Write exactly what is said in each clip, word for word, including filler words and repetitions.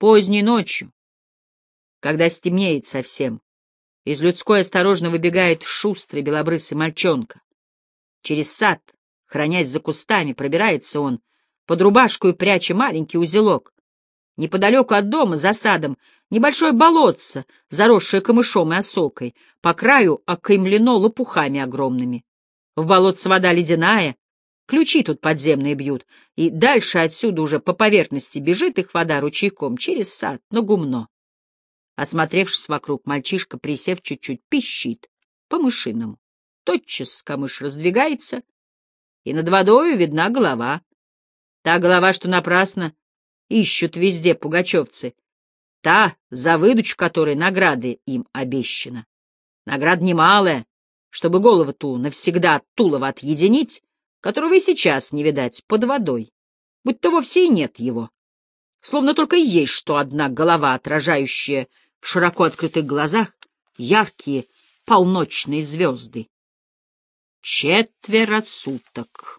Поздней ночью, когда стемнеет совсем, из людской осторожно выбегает шустрый белобрысый мальчонка. Через сад, хранясь за кустами, пробирается он, под рубашку и пряча маленький узелок. Неподалеку от дома, за садом, небольшое болотце, заросшее камышом и осокой, по краю окаймлено лопухами огромными. В болотце вода ледяная, ключи тут подземные бьют, и дальше отсюда уже по поверхности бежит их вода ручейком через сад на гумно. Осмотревшись вокруг, мальчишка, присев чуть-чуть, пищит по-мышиному. Тотчас камыш раздвигается, и над водою видна голова. Та голова, что напрасно ищут везде пугачевцы, та, за выдачу которой награды им обещана. Награда немалая, чтобы голову ту навсегда от Тулова отъединить, которого и сейчас не видать под водой, будь-то вовсе и нет его. Словно только и есть, что одна голова, отражающая в широко открытых глазах яркие полночные звезды. Четверо суток.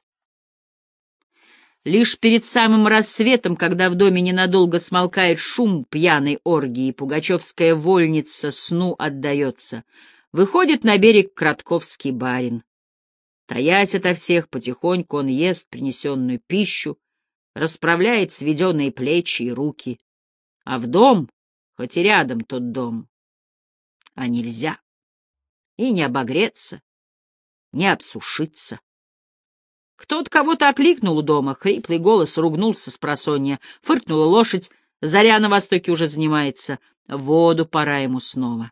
Лишь перед самым рассветом, когда в доме ненадолго смолкает шум пьяной оргии, пугачевская вольница сну отдается, выходит на берег Кратковский барин. Таясь ото всех, потихоньку он ест принесенную пищу, расправляет сведенные плечи и руки. А в дом, хоть и рядом тот дом, а нельзя. И не обогреться, не обсушиться. Кто-то кого-то окликнул у дома, хриплый голос ругнулся спросонья, фыркнула лошадь, заря на востоке уже занимается, воду пора ему снова.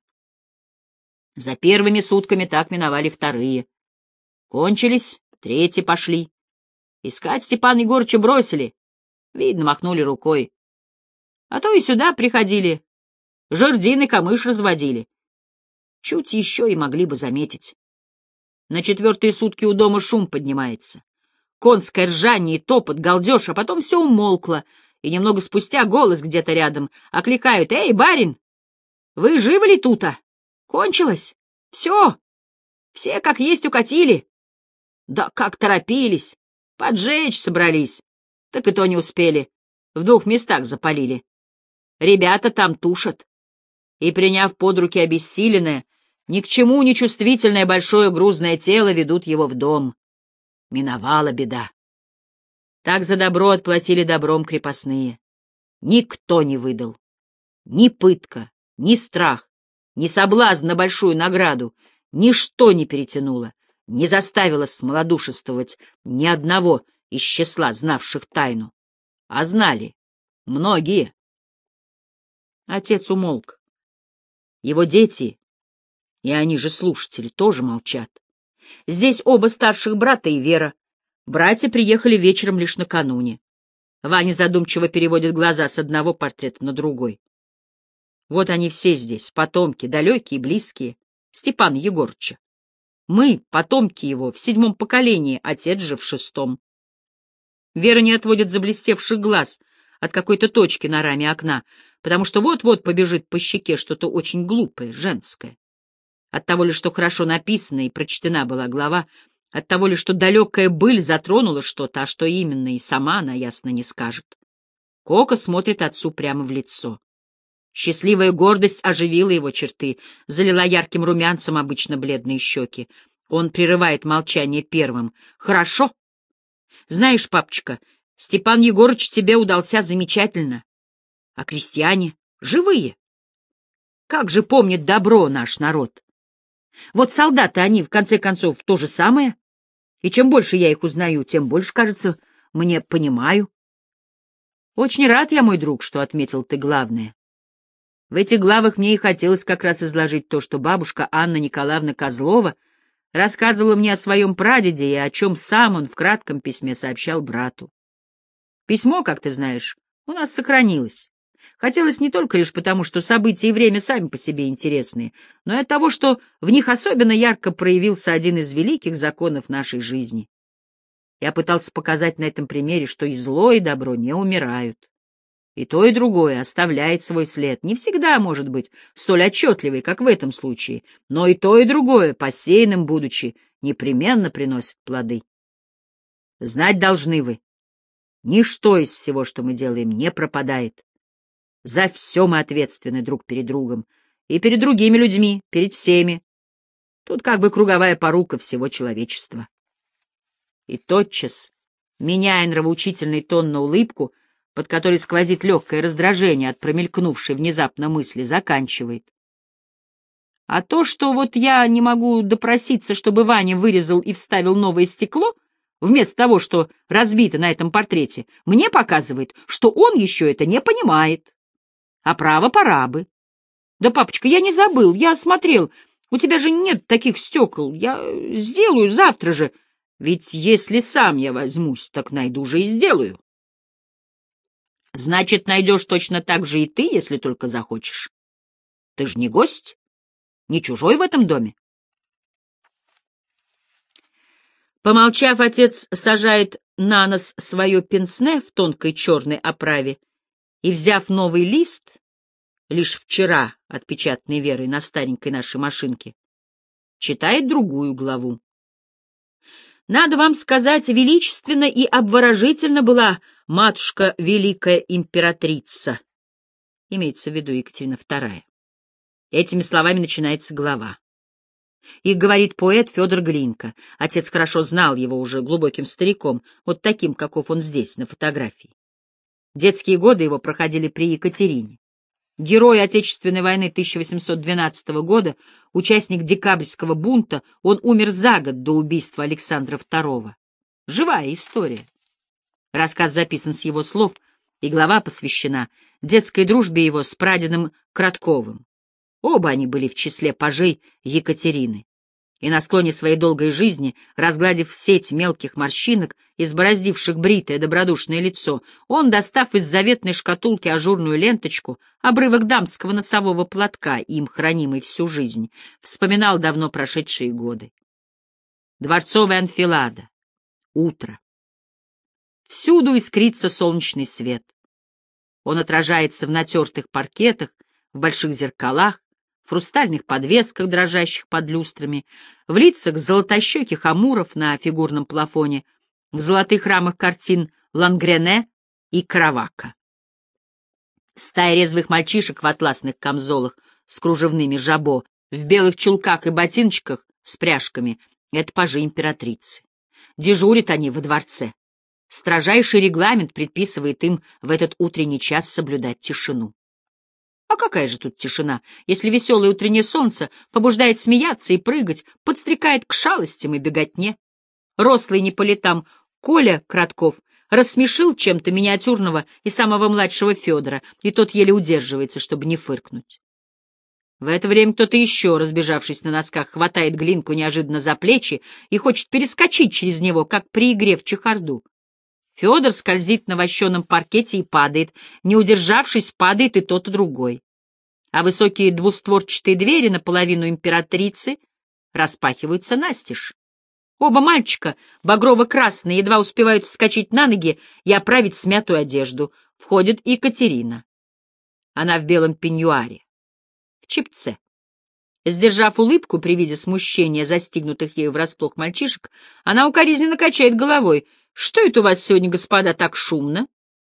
За первыми сутками так миновали вторые. Кончились, третьи пошли. Искать Степана Егорыча бросили. Видно, махнули рукой. А то и сюда приходили. Жердины камыш разводили. Чуть еще и могли бы заметить. На четвертые сутки у дома шум поднимается. Конское ржание и топот, галдеж, а потом все умолкло, и немного спустя голос где-то рядом окликают: «Эй, барин, вы живы ли тута? Кончилось? Все? Все как есть укатили?» Да как торопились! Поджечь собрались. Так и то не успели. В двух местах запалили. Ребята там тушат. И, приняв под руки обессиленное, ни к чему не чувствительное большое грузное тело, ведут его в дом. Миновала беда. Так за добро отплатили добром крепостные. Никто не выдал. Ни пытка, ни страх, ни соблазн на большую награду, ничто не перетянуло, не заставило смолодушествовать ни одного из числа знавших тайну. А знали многие. Отец умолк. Его дети, и они же слушатели, тоже молчат. Здесь оба старших брата и Вера. Братья приехали вечером лишь накануне. Ваня задумчиво переводит глаза с одного портрета на другой. Вот они все здесь, потомки, далекие и близкие, Степана Егорыча. Мы, потомки его, в седьмом поколении, отец же в шестом. Вера не отводит заблестевших глаз от какой-то точки на раме окна, потому что вот-вот побежит по щеке что-то очень глупое, женское. От того ли, что хорошо написана и прочтена была глава, от того ли, что далекая быль затронула что-то, а что именно, и сама она ясно не скажет. Кока смотрит отцу прямо в лицо. Счастливая гордость оживила его черты, залила ярким румянцем обычно бледные щеки. Он прерывает молчание первым. «Хорошо. Знаешь, папочка, Степан Егорыч тебе удался замечательно. А крестьяне живые. Как же помнит добро наш народ. Вот солдаты, они, в конце концов, то же самое. И чем больше я их узнаю, тем больше, кажется, мне понимаю. Очень рад я, мой друг, что отметил ты главное. В этих главах мне и хотелось как раз изложить то, что бабушка Анна Николаевна Козлова рассказывала мне о своем прадеде и о чем сам он в кратком письме сообщал брату. Письмо, как ты знаешь, у нас сохранилось. Хотелось не только лишь потому, что события и время сами по себе интересные, но и от того, что в них особенно ярко проявился один из великих законов нашей жизни. Я пытался показать на этом примере, что и зло, и добро не умирают. И то, и другое оставляет свой след, не всегда, может быть, столь отчетливый, как в этом случае, но и то, и другое, посеянным будучи, непременно приносит плоды. Знать должны вы, ничто из всего, что мы делаем, не пропадает. За все мы ответственны друг перед другом. И перед другими людьми, перед всеми. Тут как бы круговая порука всего человечества. И тотчас, меняя нравоучительный тон на улыбку, под которой сквозит легкое раздражение от промелькнувшей внезапно мысли, заканчивает. А то, что вот я не могу допроситься, чтобы Ваня вырезал и вставил новое стекло, вместо того, что разбито на этом портрете, мне показывает, что он еще это не понимает. А право пора бы. Да, папочка, я не забыл, я смотрел. У тебя же нет таких стекол. Я сделаю завтра же. Ведь если сам я возьмусь, так найду же и сделаю. Значит, найдешь точно так же и ты, если только захочешь. Ты же не гость, не чужой в этом доме. Помолчав, отец сажает на нос свое пенсне в тонкой черной оправе и, взяв новый лист, лишь вчера отпечатанный Верой на старенькой нашей машинке, читает другую главу. Надо вам сказать, величественно и обворожительно была матушка великая императрица, имеется в виду Екатерина вторая. Этими словами начинается глава. Их говорит поэт Федор Глинка. Отец хорошо знал его уже глубоким стариком, вот таким, каков он здесь, на фотографии. Детские годы его проходили при Екатерине. Герой Отечественной войны тысяча восемьсот двенадцатого года, участник декабрьского бунта, он умер за год до убийства Александра второго. Живая история. Рассказ записан с его слов, и глава посвящена детской дружбе его с прадедом Кратковым. Оба они были в числе пажей Екатерины. И на склоне своей долгой жизни, разгладив сеть мелких морщинок, избороздивших бритое добродушное лицо, он, достав из заветной шкатулки ажурную ленточку, обрывок дамского носового платка, им хранимый всю жизнь, вспоминал давно прошедшие годы. Дворцовая анфилада. Утро. Всюду искрится солнечный свет. Он отражается в натертых паркетах, в больших зеркалах, в хрустальных подвесках, дрожащих под люстрами, в лицах золотощеких амуров на фигурном плафоне, в золотых рамах картин Лангрене и Кравака. Стая резвых мальчишек в атласных камзолах с кружевными жабо, в белых чулках и ботиночках с пряжками — это пажи императрицы. Дежурят они во дворце. Строжайший регламент предписывает им в этот утренний час соблюдать тишину. А какая же тут тишина, если веселое утреннее солнце побуждает смеяться и прыгать, подстрекает к шалостям и беготне? Рослый не по летам Коля Кратков рассмешил чем-то миниатюрного и самого младшего Федора, и тот еле удерживается, чтобы не фыркнуть. В это время кто-то еще, разбежавшись на носках, хватает Глинку неожиданно за плечи и хочет перескочить через него, как при игре в чехарду. Федор скользит на вощеном паркете и падает. Не удержавшись, падает и тот, и другой. А высокие двустворчатые двери наполовину императрицы распахиваются настежь. Оба мальчика, багрово-красные, едва успевают вскочить на ноги и оправить смятую одежду. Входит Екатерина. Она в белом пеньюаре, в чепце. Сдержав улыбку при виде смущения застигнутых ею врасплох мальчишек, она укоризненно качает головой. «Что это у вас сегодня, господа, так шумно?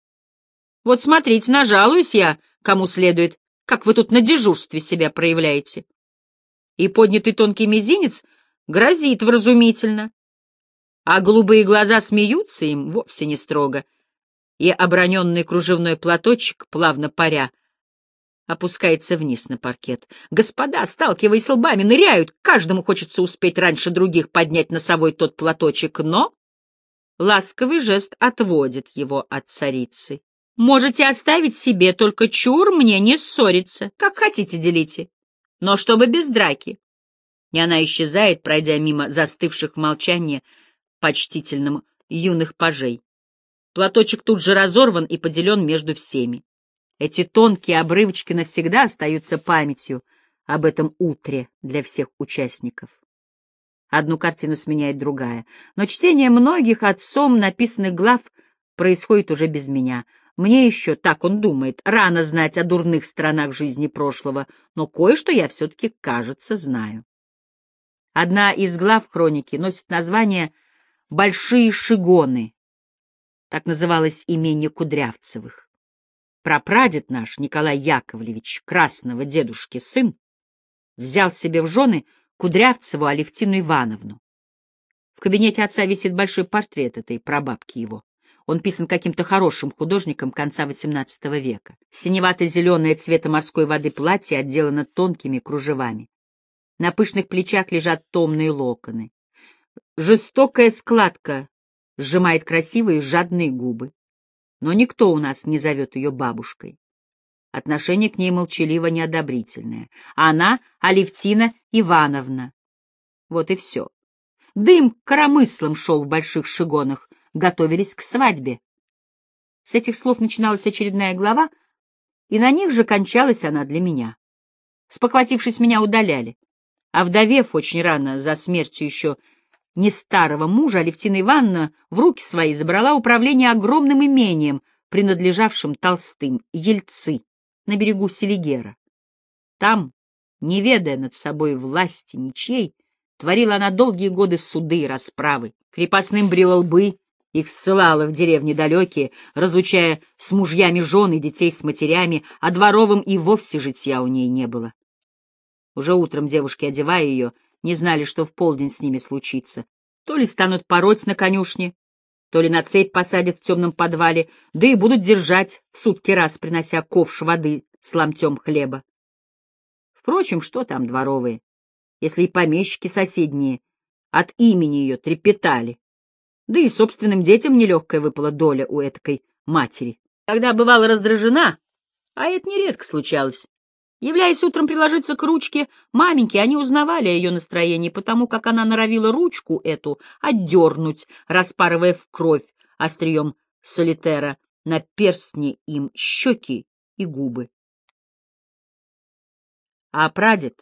Вот смотрите, нажалуюсь я, кому следует, как вы тут на дежурстве себя проявляете». И поднятый тонкий мизинец грозит вразумительно, а голубые глаза смеются им вовсе не строго, и оброненный кружевной платочек, плавно паря, опускается вниз на паркет. Господа, сталкиваясь лбами, ныряют, каждому хочется успеть раньше других поднять носовой тот платочек, но ласковый жест отводит его от царицы. «Можете оставить себе, только чур мне не ссориться. Как хотите, делите. Но чтобы без драки». И она исчезает, пройдя мимо застывших в молчании почтительным юных пажей. Платочек тут же разорван и поделен между всеми. Эти тонкие обрывочки навсегда остаются памятью об этом утре для всех участников. Одну картину сменяет другая, но чтение многих отцом написанных глав происходит уже без меня. Мне еще, так он думает, рано знать о дурных сторонах жизни прошлого, но кое-что я все-таки, кажется, знаю. Одна из глав хроники носит название «Большие шигоны». Так называлось имение Кудрявцевых. Прапрадед наш, Николай Яковлевич, красного дедушки сын, взял себе в жены Кудрявцеву Алевтину Ивановну. В кабинете отца висит большой портрет этой прабабки его. Он писан каким-то хорошим художником конца восемнадцатого века. Синевато-зеленое цвета морской воды платье отделано тонкими кружевами. На пышных плечах лежат томные локоны. Жестокая складка сжимает красивые жадные губы. Но никто у нас не зовет ее бабушкой. Отношение к ней молчаливо неодобрительное. А она — Алевтина Ивановна. Вот и все. Дым коромыслом шел в больших шигонах, готовились к свадьбе. С этих слов начиналась очередная глава, и на них же кончалась она для меня. Спохватившись, меня удаляли. А вдовев очень рано за смертью еще не старого мужа, Алевтина Ивановна в руки свои забрала управление огромным имением, принадлежавшим Толстым, Ельцы, на берегу Селигера. Там, не ведая над собой власти ничьей, творила она долгие годы суды и расправы, крепостным брила лбы, их ссылала в деревни далекие, разлучая с мужьями жен и детей с матерями, а дворовым и вовсе житья у ней не было. Уже утром девушки, одевая ее, не знали, что в полдень с ними случится. То ли станут пороть на конюшне, то ли на цепь посадят в темном подвале, да и будут держать в сутки раз, принося ковш воды с ломтем хлеба. Впрочем, что там дворовые, если и помещики соседние от имени ее трепетали. Да и собственным детям нелегкая выпала доля у этакой матери. Когда бывала раздражена, а это нередко случалось, являясь утром приложиться к ручке маменьки, они узнавали о ее настроении, потому как она норовила ручку эту отдернуть, распарывая в кровь острием солитера на перстни им щеки и губы. А прадед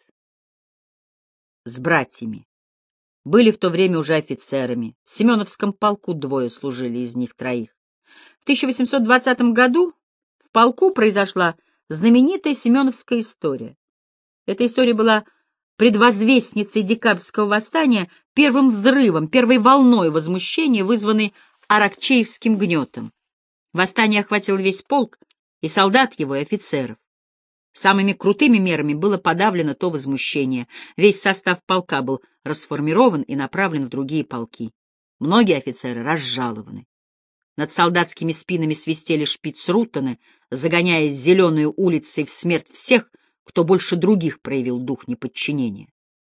с братьями были в то время уже офицерами. В Семеновском полку двое служили из них троих. В тысяча восемьсот двадцатом году в полку произошла знаменитая Семеновская история. Эта история была предвозвестницей декабрьского восстания, первым взрывом, первой волной возмущения, вызванной Аракчеевским гнетом. Восстание охватило весь полк, и солдат его, и офицеров. Самыми крутыми мерами было подавлено то возмущение. Весь состав полка был расформирован и направлен в другие полки. Многие офицеры разжалованы. Над солдатскими спинами свистели шпицрутаны, загоняя зеленые улицы в смерть всех, кто больше других проявил дух неподчинения.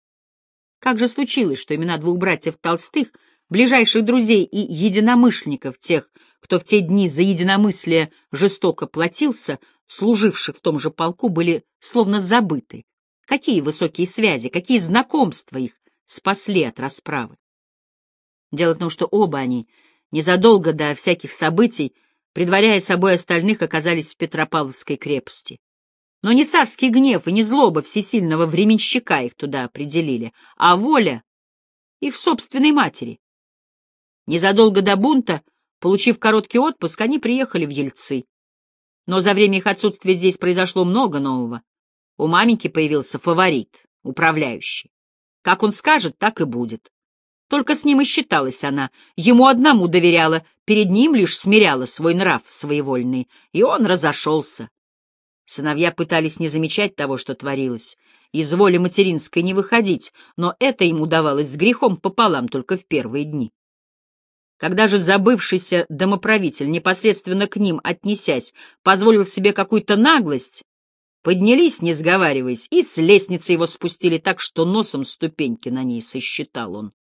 Как же случилось, что имена двух братьев Толстых, ближайших друзей и единомышленников тех, кто в те дни за единомыслие жестоко платился, служивших в том же полку, были словно забыты? Какие высокие связи, какие знакомства их спасли от расправы? Дело в том, что оба они незадолго до всяких событий, предваряя собой остальных, оказались в Петропавловской крепости. Но не царский гнев и не злоба всесильного временщика их туда определили, а воля их собственной матери. Незадолго до бунта, получив короткий отпуск, они приехали в Ельцы. Но за время их отсутствия здесь произошло много нового. У маменьки появился фаворит, управляющий. Как он скажет, так и будет. Только с ним и считалась она, ему одному доверяла, перед ним лишь смиряла свой нрав своевольный, и он разошелся. Сыновья пытались не замечать того, что творилось, из воли материнской не выходить, но это им удавалось с грехом пополам только в первые дни. Когда же забывшийся домоправитель, непосредственно к ним отнесясь, позволил себе какую-то наглость, поднялись, не сговариваясь, и с лестницы его спустили так, что носом ступеньки на ней сосчитал он.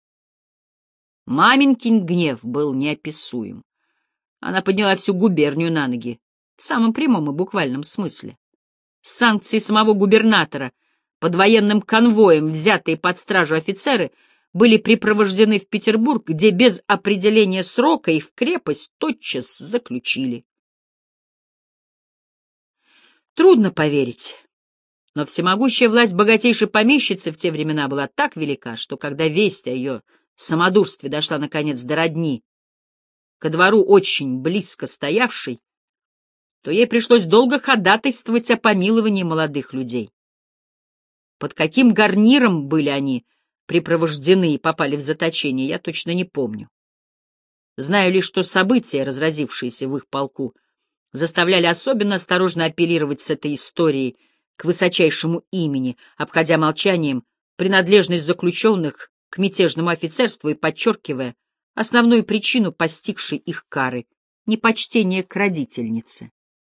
Маменькин гнев был неописуем. Она подняла всю губернию на ноги, в самом прямом и буквальном смысле. С санкцией самого губернатора, под военным конвоем взятые под стражу офицеры были припровождены в Петербург, где без определения срока их в крепость тотчас заключили. Трудно поверить, но всемогущая власть богатейшей помещицы в те времена была так велика, что когда весть о ее самодурстве дошла наконец до родни, ко двору очень близко стоявшей, то ей пришлось долго ходатайствовать о помиловании молодых людей. Под каким гарниром были они припровождены и попали в заточение, я точно не помню. Знаю лишь, что события, разразившиеся в их полку, заставляли особенно осторожно апеллировать с этой историей к высочайшему имени, обходя молчанием принадлежность заключенных к мятежному офицерству и подчеркивая основную причину постигшей их кары — непочтение к родительнице.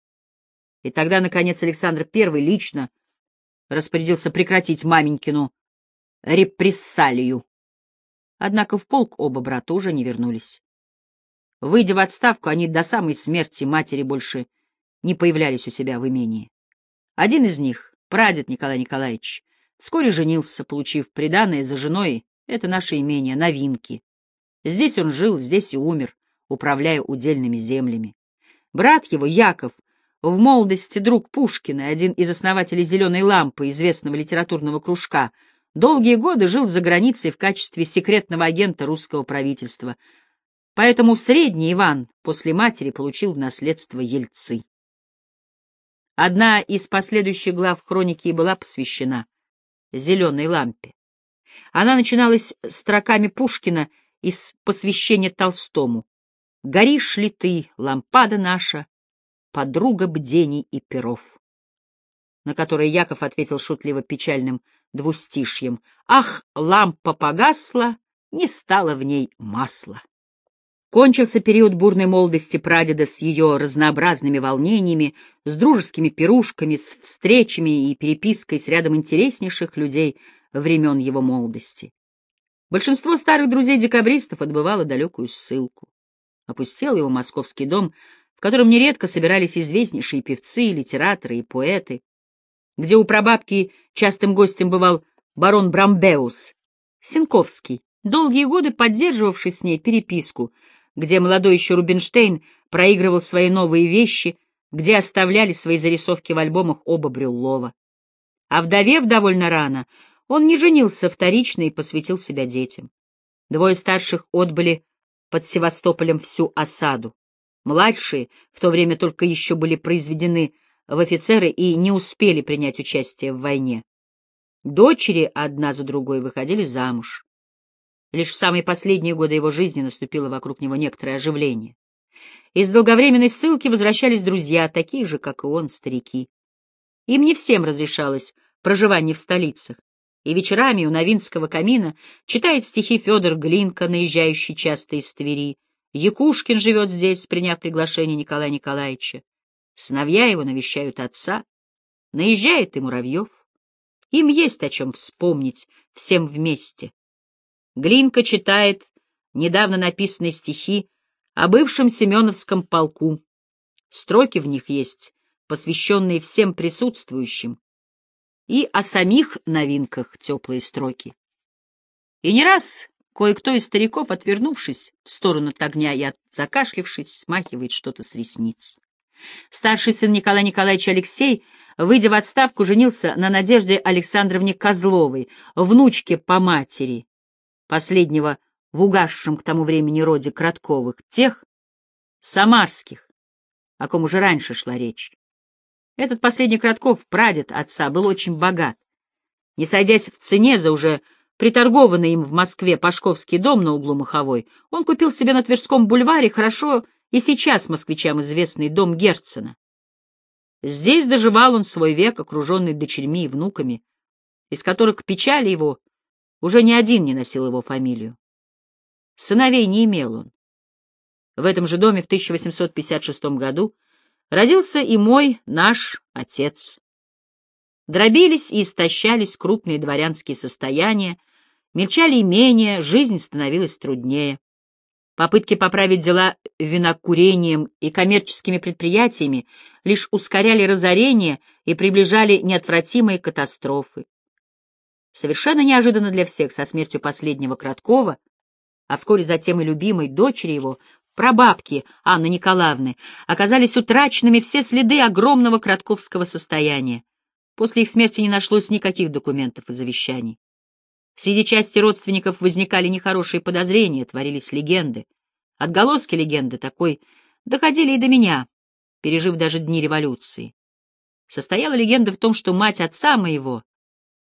И тогда, наконец, Александр Первый лично распорядился прекратить маменькину репрессалию. Однако в полк оба брата уже не вернулись. Выйдя в отставку, они до самой смерти матери больше не появлялись у себя в имении. Один из них, прадед Николай Николаевич, вскоре женился, получив приданое за женой, это наше имение, Новинки. Здесь он жил, здесь и умер, управляя удельными землями. Брат его, Яков, в молодости друг Пушкина, один из основателей «Зеленой лампы», известного литературного кружка, долгие годы жил за границей в качестве секретного агента русского правительства. Поэтому средний Иван после матери получил в наследство Ельцы. Одна из последующих глав хроники и была посвящена «Зеленой лампе». Она начиналась строками Пушкина из посвящения Толстому: «Горишь ли ты, лампада наша, подруга бдений и перов», на которое Яков ответил шутливо печальным двустишьем: «Ах, лампа погасла, не стало в ней масла». Кончился период бурной молодости прадеда с ее разнообразными волнениями, с дружескими пирушками, с встречами и перепиской с рядом интереснейших людей времен его молодости. Большинство старых друзей-декабристов отбывало далекую ссылку. Опустел его московский дом, в котором нередко собирались известнейшие певцы, литераторы и поэты, где у прабабки частым гостем бывал барон Брамбеус, Сенковский, долгие годы поддерживавший с ней переписку, где молодой еще Рубинштейн проигрывал свои новые вещи, где оставляли свои зарисовки в альбомах оба Брюллова. А вдовев довольно рано, он не женился вторично и посвятил себя детям. Двое старших отбыли под Севастополем всю осаду. Младшие в то время только еще были произведены в офицеры и не успели принять участие в войне. Дочери одна за другой выходили замуж. Лишь в самые последние годы его жизни наступило вокруг него некоторое оживление. Из долговременной ссылки возвращались друзья, такие же, как и он, старики. Им не всем разрешалось проживание в столицах, и вечерами у Новинского камина читает стихи Федор Глинка, наезжающий часто из Твери. Якушкин живет здесь, приняв приглашение Николая Николаевича. Сыновья его навещают отца. Наезжает и Муравьев. Им есть о чем вспомнить всем вместе. Глинка читает недавно написанные стихи о бывшем Семеновском полку. Строки в них есть, посвященные всем присутствующим, и о самих новинках теплые строки. И не раз кое-кто из стариков, отвернувшись в сторону от огня и закашлившись, смахивает что-то с ресниц. Старший сын Николая Николаевича Алексей, выйдя в отставку, женился на Надежде Александровне Козловой, внучке по матери, последнего в угасшем к тому времени роде Кратковых, тех самарских, о ком уже раньше шла речь. Этот последний Кратков, прадед отца, был очень богат. Не сойдясь в цене за уже приторгованный им в Москве Пашковский дом на углу Маховой, он купил себе на Тверском бульваре хорошо и сейчас москвичам известный дом Герцена. Здесь доживал он свой век, окруженный дочерьми и внуками, из которых к печали его уже ни один не носил его фамилию. Сыновей не имел он. В этом же доме в тысяча восемьсот пятьдесят шестом году родился и мой, наш отец. Дробились и истощались крупные дворянские состояния, мельчали имения, жизнь становилась труднее. Попытки поправить дела винокурением и коммерческими предприятиями лишь ускоряли разорение и приближали неотвратимые катастрофы. Совершенно неожиданно для всех со смертью последнего Краткова, а вскоре затем и любимой дочери его, прабабки Анны Николаевны, оказались утраченными все следы огромного кратковского состояния. После их смерти не нашлось никаких документов и завещаний. Среди части родственников возникали нехорошие подозрения, творились легенды. Отголоски легенды такой доходили и до меня, пережив даже дни революции. Состояла легенда в том, что мать отца моего,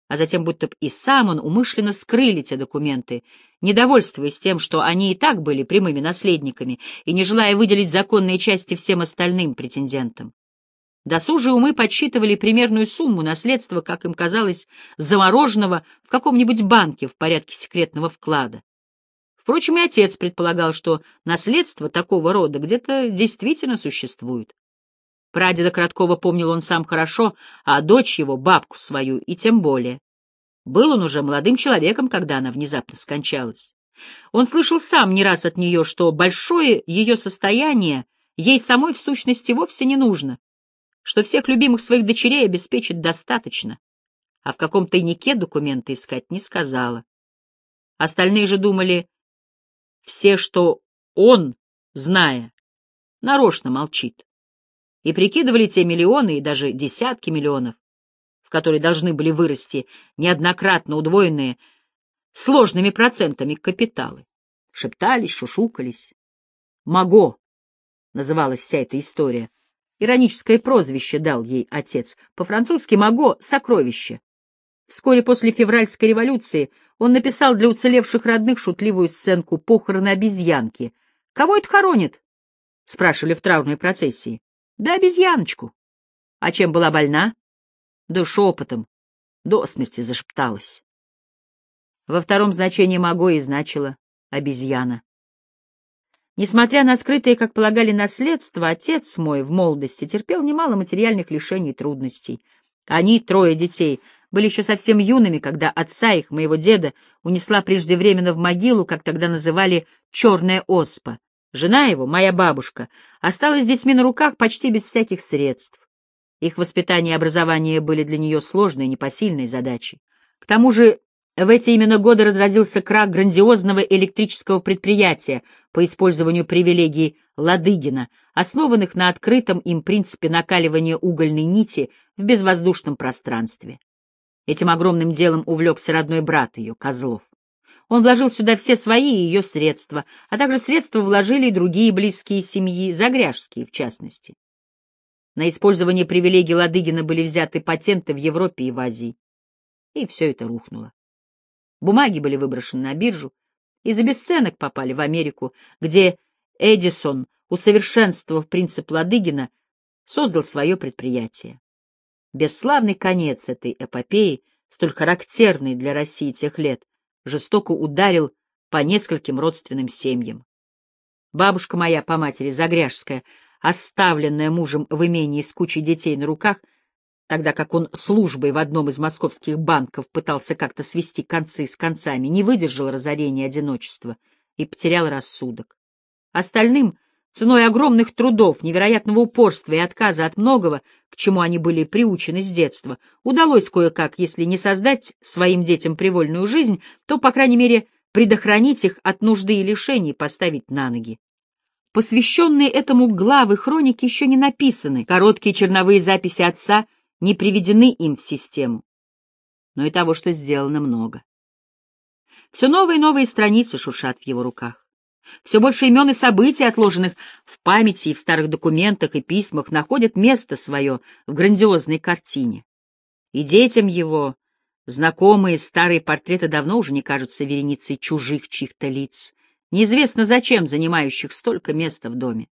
а затем будто б и сам он умышленно скрыли те документы, недовольствуясь тем, что они и так были прямыми наследниками, и не желая выделить законные части всем остальным претендентам. Досужие умы подсчитывали примерную сумму наследства, как им казалось, замороженного в каком-нибудь банке в порядке секретного вклада. Впрочем, и отец предполагал, что наследство такого рода где-то действительно существует. Прадеда Краткова помнил он сам хорошо, а дочь его, бабку свою, и тем более. Был он уже молодым человеком, когда она внезапно скончалась. Он слышал сам не раз от нее, что большое ее состояние ей самой в сущности вовсе не нужно, что всех любимых своих дочерей обеспечит достаточно, а в каком тайнике документы искать не сказала. Остальные же думали все, что он, зная, нарочно молчит, и прикидывали те миллионы и даже десятки миллионов, в которые должны были вырасти неоднократно удвоенные сложными процентами капиталы. Шептались, шушукались. «Маго» называлась вся эта история. Ироническое прозвище дал ей отец. По-французски «Маго» — сокровище. Вскоре после февральской революции он написал для уцелевших родных шутливую сценку «Похороны обезьянки». «Кого это хоронит?» — спрашивали в траурной процессии. «Да обезьяночку». «А чем была больна?» «Да шепотом, до смерти зашепталась». Во втором значении «маго» и значило «обезьяна». Несмотря на скрытое, как полагали, наследство, отец мой в молодости терпел немало материальных лишений и трудностей. Они, трое детей, были еще совсем юными, когда отца их, моего деда, унесла преждевременно в могилу, как тогда называли, черная оспа. Жена его, моя бабушка, осталась с детьми на руках почти без всяких средств. Их воспитание и образование были для нее сложной, непосильной задачей. К тому же в эти именно годы разразился крах грандиозного электрического предприятия по использованию привилегий Ладыгина, основанных на открытом им принципе накаливания угольной нити в безвоздушном пространстве. Этим огромным делом увлекся родной брат ее, Козлов. Он вложил сюда все свои и ее средства, а также средства вложили и другие близкие семьи, загряжские в частности. На использование привилегий Ладыгина были взяты патенты в Европе и в Азии. И все это рухнуло. Бумаги были выброшены на биржу и за бесценок попали в Америку, где Эдисон, усовершенствовав принцип Ладыгина, создал свое предприятие. Бесславный конец этой эпопеи, столь характерный для России тех лет, жестоко ударил по нескольким родственным семьям. Бабушка моя по матери, Загряжская, оставленная мужем в имении с кучей детей на руках, тогда как он службой в одном из московских банков пытался как-то свести концы с концами, не выдержал разорения и одиночества и потерял рассудок. Остальным, ценой огромных трудов, невероятного упорства и отказа от многого, к чему они были приучены с детства, удалось кое-как, если не создать своим детям привольную жизнь, то, по крайней мере, предохранить их от нужды и лишений, поставить на ноги. Посвященные этому главы хроники еще не написаны, короткие черновые записи отца не приведены им в систему. Но и того, что сделано, много. Все новые и новые страницы шуршат в его руках. Все больше имен и событий, отложенных в памяти и в старых документах и письмах, находят место свое в грандиозной картине. И детям его знакомые старые портреты давно уже не кажутся вереницей чужих чьих-то лиц, неизвестно зачем занимающих столько места в доме.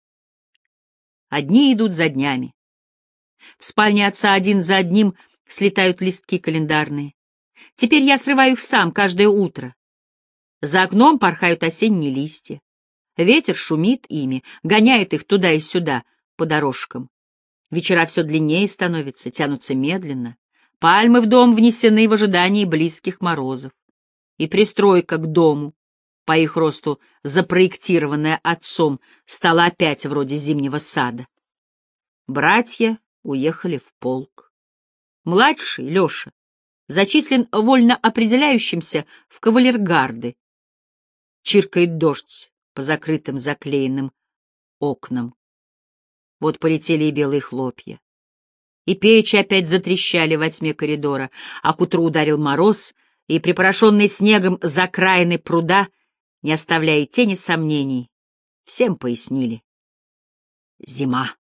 Одни идут за днями. В спальне отца один за одним слетают листки календарные. Теперь я срываю их сам каждое утро. За окном порхают осенние листья. Ветер шумит ими, гоняет их туда и сюда по дорожкам. Вечера все длиннее становятся, тянутся медленно. Пальмы в дом внесены в ожидании близких морозов. И пристройка к дому, по их росту запроектированная отцом, стала опять вроде зимнего сада. Братья уехали в полк. Младший, Леша, зачислен вольно определяющимся в кавалергарды. Чиркает дождь по закрытым заклеенным окнам. Вот полетели и белые хлопья. И печи опять затрещали во тьме коридора, а к утру ударил мороз, и припорошенный снегом закраины пруда, не оставляя тени сомнений, всем пояснили — зима.